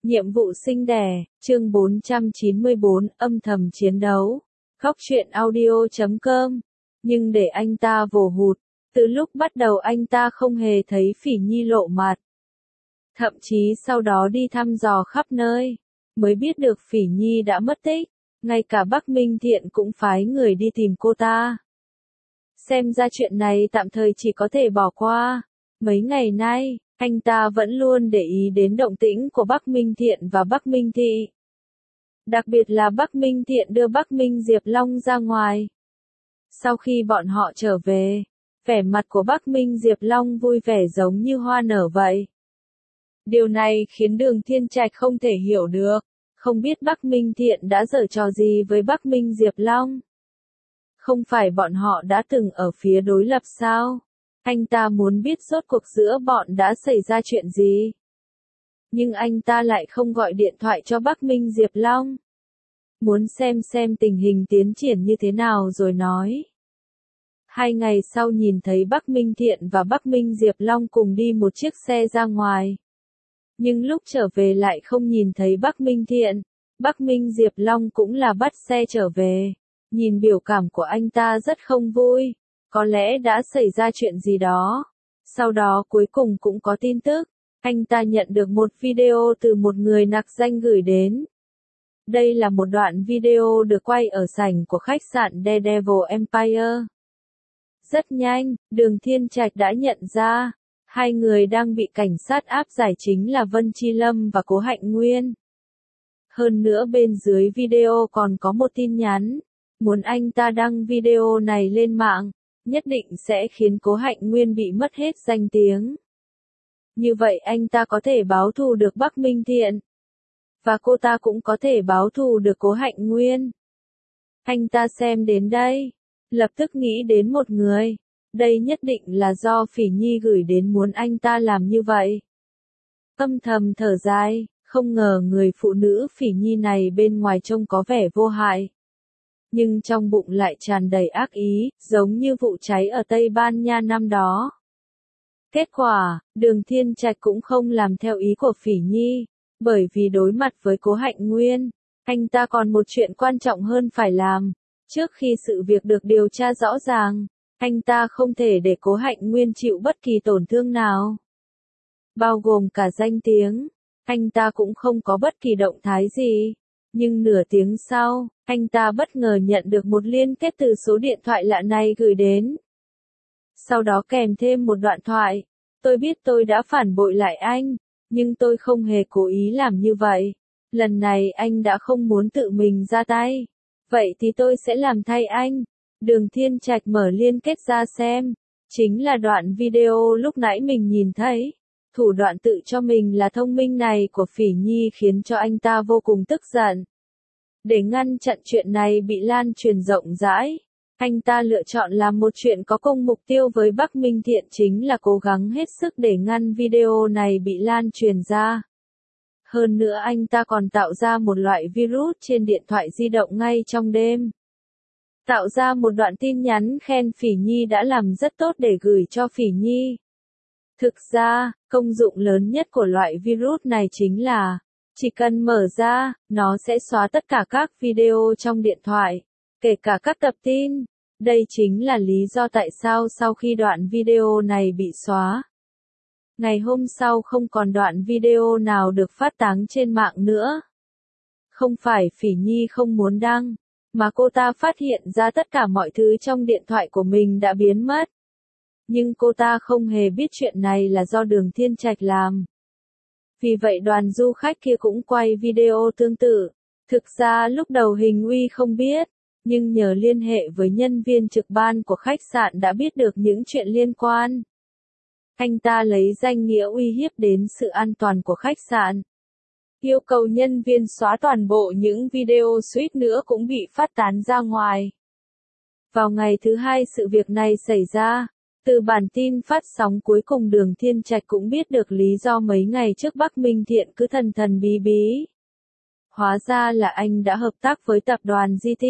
Nhiệm vụ sinh đẻ, chương 494, âm thầm chiến đấu. Góc truyện audio.com. Nhưng để anh ta vồ hụt, từ lúc bắt đầu anh ta không hề thấy Phỉ Nhi lộ mặt. Thậm chí sau đó đi thăm dò khắp nơi, mới biết được Phỉ Nhi đã mất tích, ngay cả Bắc Minh Thiện cũng phái người đi tìm cô ta. Xem ra chuyện này tạm thời chỉ có thể bỏ qua. Mấy ngày nay, anh ta vẫn luôn để ý đến động tĩnh của Bắc Minh Thiện và Bắc Minh Thị. Đặc biệt là Bắc Minh Thiện đưa Bắc Minh Diệp Long ra ngoài. Sau khi bọn họ trở về, vẻ mặt của Bắc Minh Diệp Long vui vẻ giống như hoa nở vậy. Điều này khiến Đường Thiên Trạch không thể hiểu được, không biết Bắc Minh Thiện đã giở trò gì với Bắc Minh Diệp Long. Không phải bọn họ đã từng ở phía đối lập sao? Anh ta muốn biết rốt cuộc giữa bọn đã xảy ra chuyện gì. Nhưng anh ta lại không gọi điện thoại cho Bắc Minh Diệp Long. Muốn xem tình hình tiến triển như thế nào rồi nói. 2 ngày sau nhìn thấy Bắc Minh Thiện và Bắc Minh Diệp Long cùng đi một chiếc xe ra ngoài. Nhưng lúc trở về lại không nhìn thấy Bắc Minh Thiện. Bắc Minh Diệp Long cũng là bắt xe trở về. Nhìn biểu cảm của anh ta rất không vui. Có lẽ đã xảy ra chuyện gì đó. Sau đó cuối cùng cũng có tin tức. Anh ta nhận được một video từ một người nặc danh gửi đến. Đây là một đoạn video được quay ở sảnh của khách sạn Daredevil Empire. Rất nhanh, Đường Thiên Trạch đã nhận ra. 2 người đang bị cảnh sát áp giải chính là Vân Chi Lâm và Cố Hạnh Nguyên. Hơn nữa bên dưới video còn có một tin nhắn. Muốn anh ta đăng video này lên mạng, nhất định sẽ khiến Cố Hạnh Nguyên bị mất hết danh tiếng. Như vậy anh ta có thể báo thù được Bắc Minh Thiện. Và cô ta cũng có thể báo thù được Cố Hạnh Nguyên. Anh ta xem đến đây, lập tức nghĩ đến một người. Đây nhất định là do Phỉ Nhi gửi đến muốn anh ta làm như vậy. Âm thầm thở dài, không ngờ người phụ nữ Phỉ Nhi này bên ngoài trông có vẻ vô hại. Nhưng trong bụng lại tràn đầy ác ý, giống như vụ cháy ở Tây Ban Nha năm đó. Kết quả, Đường Thiên Trạch cũng không làm theo ý của Phỉ Nhi, bởi vì đối mặt với Cố Hạnh Nguyên, anh ta còn một chuyện quan trọng hơn phải làm. Trước khi sự việc được điều tra rõ ràng, anh ta không thể để Cố Hạnh Nguyên chịu bất kỳ tổn thương nào. Bao gồm cả danh tiếng, anh ta cũng không có bất kỳ động thái gì. Nhưng nửa tiếng sau, anh ta bất ngờ nhận được một liên kết từ số điện thoại lạ này gửi đến. Sau đó kèm thêm một đoạn thoại. Tôi biết tôi đã phản bội lại anh, nhưng tôi không hề cố ý làm như vậy. Lần này anh đã không muốn tự mình ra tay. Vậy thì tôi sẽ làm thay anh. Đường Thiên Trạch mở liên kết ra xem. Chính là đoạn video lúc nãy mình nhìn thấy. Thủ đoạn tự cho mình là thông minh này của Phỉ Nhi khiến cho anh ta vô cùng tức giận. Để ngăn chặn chuyện này bị lan truyền rộng rãi, anh ta lựa chọn làm một chuyện có cùng mục tiêu với Bắc Minh Thiện chính là cố gắng hết sức để ngăn video này bị lan truyền ra. Hơn nữa anh ta còn tạo ra một loại virus trên điện thoại di động ngay trong đêm. Tạo ra một đoạn tin nhắn khen Phỉ Nhi đã làm rất tốt để gửi cho Phỉ Nhi. Thực ra, công dụng lớn nhất của loại virus này chính là, chỉ cần mở ra, nó sẽ xóa tất cả các video trong điện thoại, kể cả các tập tin. Đây chính là lý do tại sao sau khi đoạn video này bị xóa, ngày hôm sau không còn đoạn video nào được phát tán trên mạng nữa. Không phải Phỉ Nhi không muốn đăng, mà cô ta phát hiện ra tất cả mọi thứ trong điện thoại của mình đã biến mất. Nhưng cô ta không hề biết chuyện này là do Đường Thiên Trạch làm. Vì vậy đoàn du khách kia cũng quay video tương tự. Thực ra lúc đầu Hình Uy không biết, nhưng nhờ liên hệ với nhân viên trực ban của khách sạn đã biết được những chuyện liên quan. Anh ta lấy danh nghĩa uy hiếp đến sự an toàn của khách sạn. Yêu cầu nhân viên xóa toàn bộ những video suýt nữa cũng bị phát tán ra ngoài. Vào ngày thứ 2 sự việc này xảy ra. Từ bản tin phát sóng cuối cùng Đường Thiên Trạch cũng biết được lý do mấy ngày trước Bắc Minh Thiện cứ thần thần bí bí. Hóa ra là anh đã hợp tác với tập đoàn GT.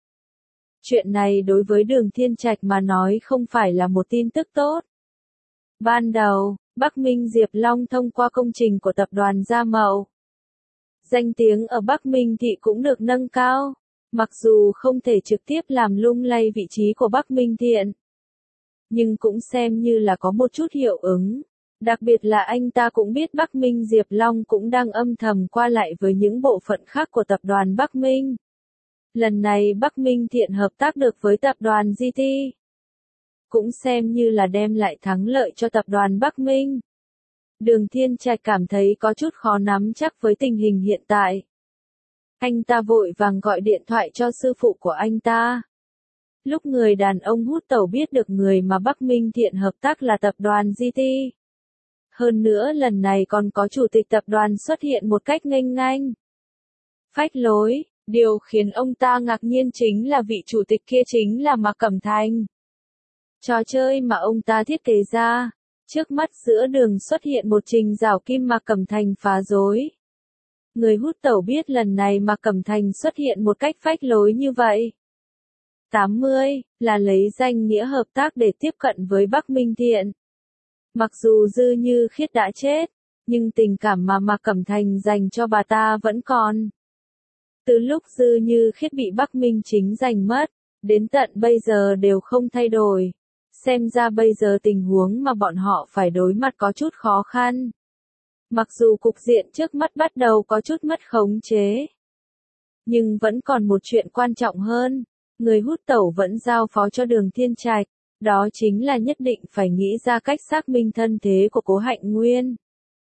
Chuyện này đối với Đường Thiên Trạch mà nói không phải là một tin tức tốt. Ban đầu, Bắc Minh Diệp Long thông qua công trình của tập đoàn Gia Mậu. Danh tiếng ở Bắc Minh Thị cũng được nâng cao. Mặc dù không thể trực tiếp làm lung lay vị trí của Bắc Minh Thiện, nhưng cũng xem như là có một chút hiệu ứng. Đặc biệt là anh ta cũng biết Bắc Minh Diệp Long cũng đang âm thầm qua lại với những bộ phận khác của tập đoàn Bắc Minh. Lần này Bắc Minh Thiện hợp tác được với tập đoàn GT, cũng xem như là đem lại thắng lợi cho tập đoàn Bắc Minh. Đường Thiên Trạch cảm thấy có chút khó nắm chắc với tình hình hiện tại. Anh ta vội vàng gọi điện thoại cho sư phụ của anh ta. Lúc người đàn ông hút tẩu biết được người mà Bắc Minh Thiện hợp tác là tập đoàn GT. Hơn nữa lần này còn có chủ tịch tập đoàn xuất hiện một cách nghênh ngang, phách lối. Điều khiến ông ta ngạc nhiên chính là vị chủ tịch kia chính là Mạc Cẩm Thành. Trò chơi mà ông ta thiết kế ra, trước mắt giữa đường xuất hiện một trình rào kim Mạc Cẩm Thành phá rối. Người hút tẩu biết lần này Mạc Cẩm Thành xuất hiện một cách phách lối như vậy. 80, là lấy danh nghĩa hợp tác để tiếp cận với Bắc Minh Thiện. Mặc dù Dư Như Khiết đã chết, nhưng tình cảm mà Mạc Cẩm Thành dành cho bà ta vẫn còn. Từ lúc Dư Như Khiết bị Bắc Minh Chính giành mất, đến tận bây giờ đều không thay đổi. Xem ra bây giờ tình huống mà bọn họ phải đối mặt có chút khó khăn. Mặc dù cục diện trước mắt bắt đầu có chút mất khống chế, nhưng vẫn còn một chuyện quan trọng hơn. Người hút tẩu vẫn giao phó cho Đường Thiên Trạch, đó chính là nhất định phải nghĩ ra cách xác minh thân thế của Cố Hạnh Nguyên.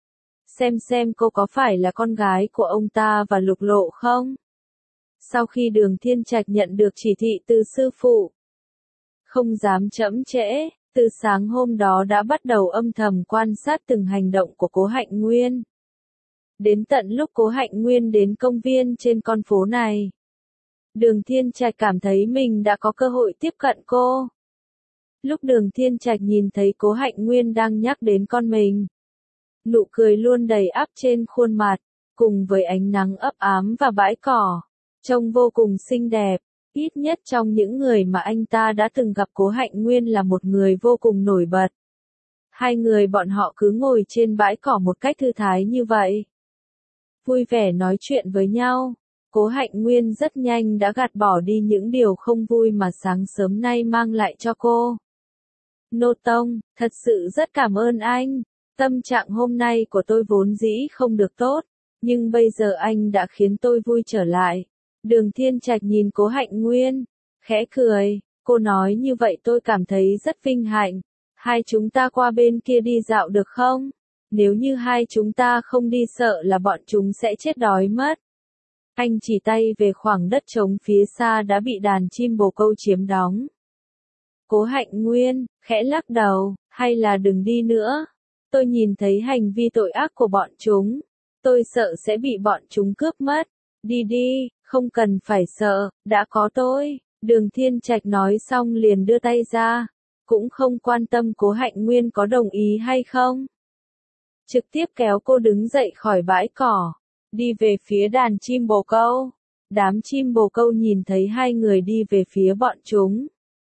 Xem cô có phải là con gái của ông ta và Lục Lộ không? Sau khi Đường Thiên Trạch nhận được chỉ thị từ sư phụ, không dám chậm trễ, từ sáng hôm đó đã bắt đầu âm thầm quan sát từng hành động của Cố Hạnh Nguyên. Đến tận lúc Cố Hạnh Nguyên đến công viên trên con phố này, Đường Thiên Trạch cảm thấy mình đã có cơ hội tiếp cận cô. Lúc Đường Thiên Trạch nhìn thấy Cố Hạnh Nguyên đang nhắc đến con mình, nụ cười luôn đầy ắp trên khuôn mặt, cùng với ánh nắng ấp ám và bãi cỏ, trông vô cùng xinh đẹp. Ít nhất trong những người mà anh ta đã từng gặp, Cố Hạnh Nguyên là một người vô cùng nổi bật. Hai người bọn họ cứ ngồi trên bãi cỏ một cách thư thái như vậy, vui vẻ nói chuyện với nhau. Cố Hạnh Nguyên rất nhanh đã gạt bỏ đi những điều không vui mà sáng sớm nay mang lại cho cô. Nô Tông, thật sự rất cảm ơn anh. Tâm trạng hôm nay của tôi vốn dĩ không được tốt, nhưng bây giờ anh đã khiến tôi vui trở lại. Đường Thiên Trạch nhìn Cố Hạnh Nguyên, khẽ cười, cô nói như vậy tôi cảm thấy rất vinh hạnh. Hai chúng ta qua bên kia đi dạo được không? Nếu như hai chúng ta không đi sợ là bọn chúng sẽ chết đói mất. Anh chỉ tay về khoảng đất trống phía xa đã bị đàn chim bồ câu chiếm đóng. Cố Hạnh Nguyên, khẽ lắc đầu, hay là đừng đi nữa. Tôi nhìn thấy hành vi tội ác của bọn chúng. Tôi sợ sẽ bị bọn chúng cướp mất. Đi đi, không cần phải sợ, đã có tôi. Đường Thiên Trạch nói xong liền đưa tay ra. Cũng không quan tâm Cố Hạnh Nguyên có đồng ý hay không. Trực tiếp kéo cô đứng dậy khỏi bãi cỏ, đi về phía đàn chim bồ câu. Đám chim bồ câu nhìn thấy hai người đi về phía bọn chúng.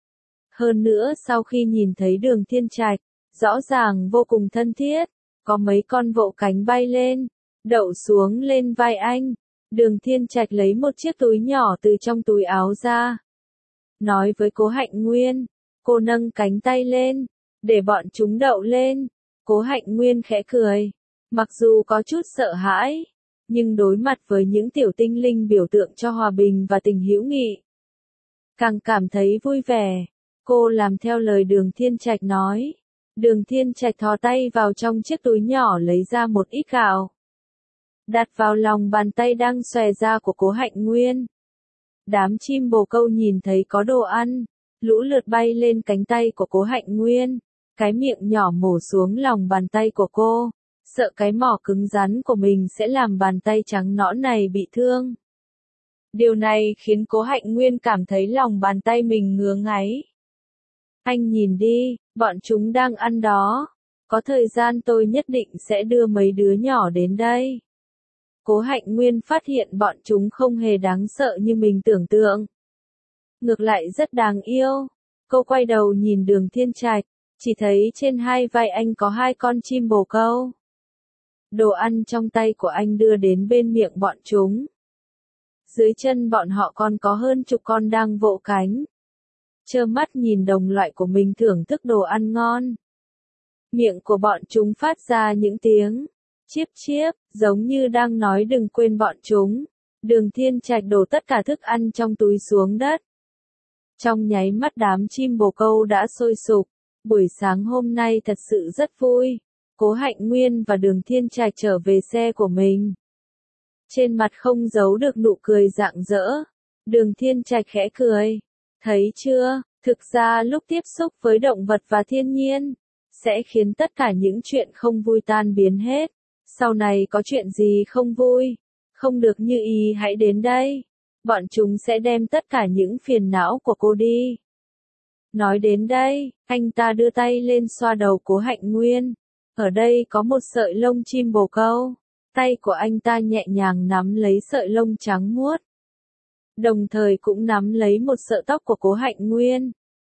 Hơn nữa sau khi nhìn thấy Đường Thiên Trạch, rõ ràng vô cùng thân thiết, có mấy con vỗ cánh bay lên, đậu xuống lên vai anh. Đường Thiên Trạch lấy một chiếc túi nhỏ từ trong túi áo ra, nói với Cố Hạnh Nguyên, cô nâng cánh tay lên, để bọn chúng đậu lên. Cố Hạnh Nguyên khẽ cười, mặc dù có chút sợ hãi, nhưng đối mặt với những tiểu tinh linh biểu tượng cho hòa bình và tình hữu nghị, càng cảm thấy vui vẻ. Cô làm theo lời Đường Thiên Trạch nói. Đường Thiên Trạch thò tay vào trong chiếc túi nhỏ lấy ra một ít gạo, đặt vào lòng bàn tay đang xòe ra của Cố Hạnh Nguyên. Đám chim bồ câu nhìn thấy có đồ ăn, lũ lượt bay lên cánh tay của Cố Hạnh Nguyên, cái miệng nhỏ mổ xuống lòng bàn tay của cô, sợ cái mỏ cứng rắn của mình sẽ làm bàn tay trắng nõn này bị thương. Điều này khiến Cố Hạnh Nguyên cảm thấy lòng bàn tay mình ngứa ngáy. Anh nhìn đi, bọn chúng đang ăn đó. Có thời gian tôi nhất định sẽ đưa mấy đứa nhỏ đến đây. Cố Hạnh Nguyên phát hiện bọn chúng không hề đáng sợ như mình tưởng tượng. Ngược lại rất đáng yêu. Cô quay đầu nhìn Đường Thiên Trạch, chỉ thấy trên hai vai anh có hai con chim bồ câu. đồ ăn trong tay của anh đưa đến bên miệng bọn chúng. Dưới chân bọn họ còn có hơn chục con đang vỗ cánh. Trơ mắt nhìn đồng loại của mình thưởng thức đồ ăn ngon. Miệng của bọn chúng phát ra những tiếng chiếp chiếp, giống như đang nói đừng quên bọn chúng. Đường Thiên Trạch đổ tất cả thức ăn trong túi xuống đất. Trong nháy mắt đám chim bồ câu đã sôi sục. Buổi sáng hôm nay thật sự rất vui. Cố Hạnh Nguyên và Đường Thiên Trạch trở về xe của mình. Trên mặt không giấu được nụ cười rạng rỡ. Đường Thiên Trạch khẽ cười. Thấy chưa, thực ra lúc tiếp xúc với động vật và thiên nhiên, sẽ khiến tất cả những chuyện không vui tan biến hết. Sau này có chuyện gì không vui, không được như ý hãy đến đây. Bọn chúng sẽ đem tất cả những phiền não của cô đi. Nói đến đây, anh ta đưa tay lên xoa đầu Cố Hạnh Nguyên. Ở đây có một sợi lông chim bồ câu. Tay của anh ta nhẹ nhàng nắm lấy sợi lông trắng muốt. Đồng thời cũng nắm lấy một sợi tóc của Cố Hạnh Nguyên.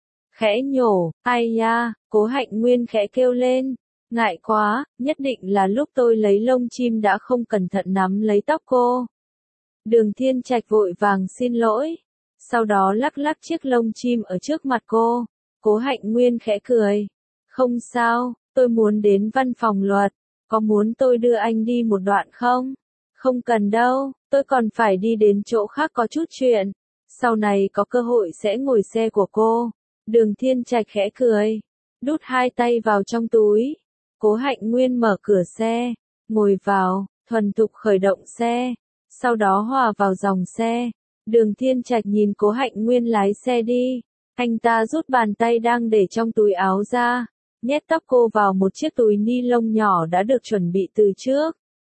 Khẽ nhổ, ai da, Cố Hạnh Nguyên khẽ kêu lên. Ngại quá, nhất định là lúc tôi lấy lông chim đã không cẩn thận nắm lấy tóc cô. Đường Thiên Trạch vội vàng xin lỗi. Sau đó lắc lắc chiếc lông chim ở trước mặt cô. Cố Hạnh Nguyên khẽ cười. Không sao, tôi muốn đến văn phòng luật. Có muốn tôi đưa anh đi một đoạn không? Không cần đâu, tôi còn phải đi đến chỗ khác có chút chuyện. Sau này có cơ hội sẽ ngồi xe của cô. Đường Thiên Trạch khẽ cười. Đút hai tay vào trong túi. Cố Hạnh Nguyên mở cửa xe. Ngồi vào, thuần thục khởi động xe. Sau đó hòa vào dòng xe. Đường Thiên Trạch nhìn Cố Hạnh Nguyên lái xe đi. Anh ta rút bàn tay đang để trong túi áo ra. Nhét tóc cô vào một chiếc túi ni lông nhỏ đã được chuẩn bị từ trước.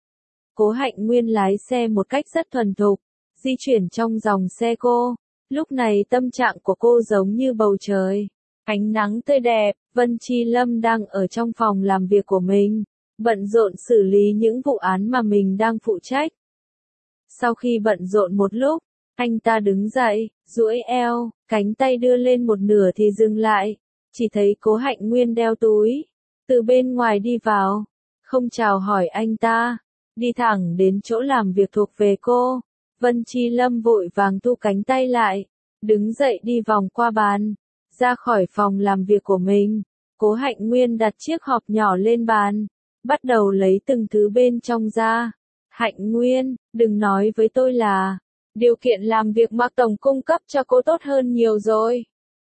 Cố Hạnh Nguyên lái xe một cách rất thuần thục, di chuyển trong dòng xe cô. Lúc này tâm trạng của cô giống như bầu trời. Ánh nắng tươi đẹp, Vân Chi Lâm đang ở trong phòng làm việc của mình, bận rộn xử lý những vụ án mà mình đang phụ trách. Sau khi bận rộn một lúc, anh ta đứng dậy, duỗi eo, cánh tay đưa lên một nửa thì dừng lại. Chỉ thấy Cố Hạnh Nguyên đeo túi, từ bên ngoài đi vào, không chào hỏi anh ta, đi thẳng đến chỗ làm việc thuộc về cô. Vân Chi Lâm vội vàng thu cánh tay lại, đứng dậy đi vòng qua bàn, ra khỏi phòng làm việc của mình. Cố Hạnh Nguyên đặt chiếc hộp nhỏ lên bàn, bắt đầu lấy từng thứ bên trong ra. Hạnh Nguyên, đừng nói với tôi là điều kiện làm việc mà tổng cung cấp cho cô tốt hơn nhiều rồi.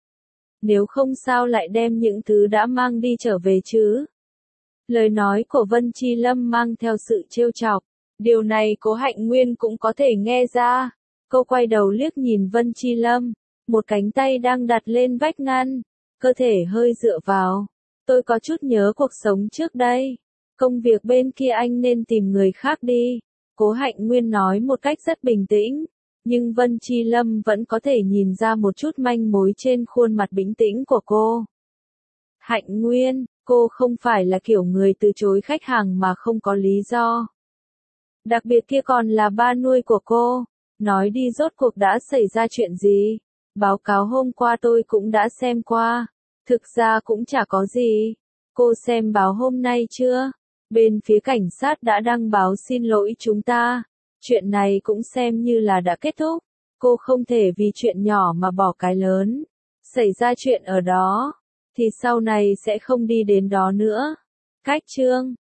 Nếu không sao lại đem những thứ đã mang đi trở về chứ? Lời nói của Vân Chi Lâm mang theo sự trêu chọc. Điều này Cố Hạnh Nguyên cũng có thể nghe ra. Cô quay đầu liếc nhìn Vân Chi Lâm. Một cánh tay đang đặt lên vách ngăn. Cơ thể hơi dựa vào. Tôi có chút nhớ cuộc sống trước đây. Công việc bên kia anh nên tìm người khác đi. Cố Hạnh Nguyên nói một cách rất bình tĩnh. Nhưng Vân Chi Lâm vẫn có thể nhìn ra một chút manh mối trên khuôn mặt bình tĩnh của cô. Hạnh Nguyên, cô không phải là kiểu người từ chối khách hàng mà không có lý do. Đặc biệt kia còn là ba nuôi của cô. Nói đi rốt cuộc đã xảy ra chuyện gì? Báo cáo hôm qua tôi cũng đã xem qua. Thực ra cũng chả có gì. Cô xem báo hôm nay chưa? Bên phía cảnh sát đã đăng báo xin lỗi chúng ta. Chuyện này cũng xem như là đã kết thúc. Cô không thể vì chuyện nhỏ mà bỏ cái lớn. Xảy ra chuyện ở đó, thì sau này sẽ không đi đến đó nữa. Cách chương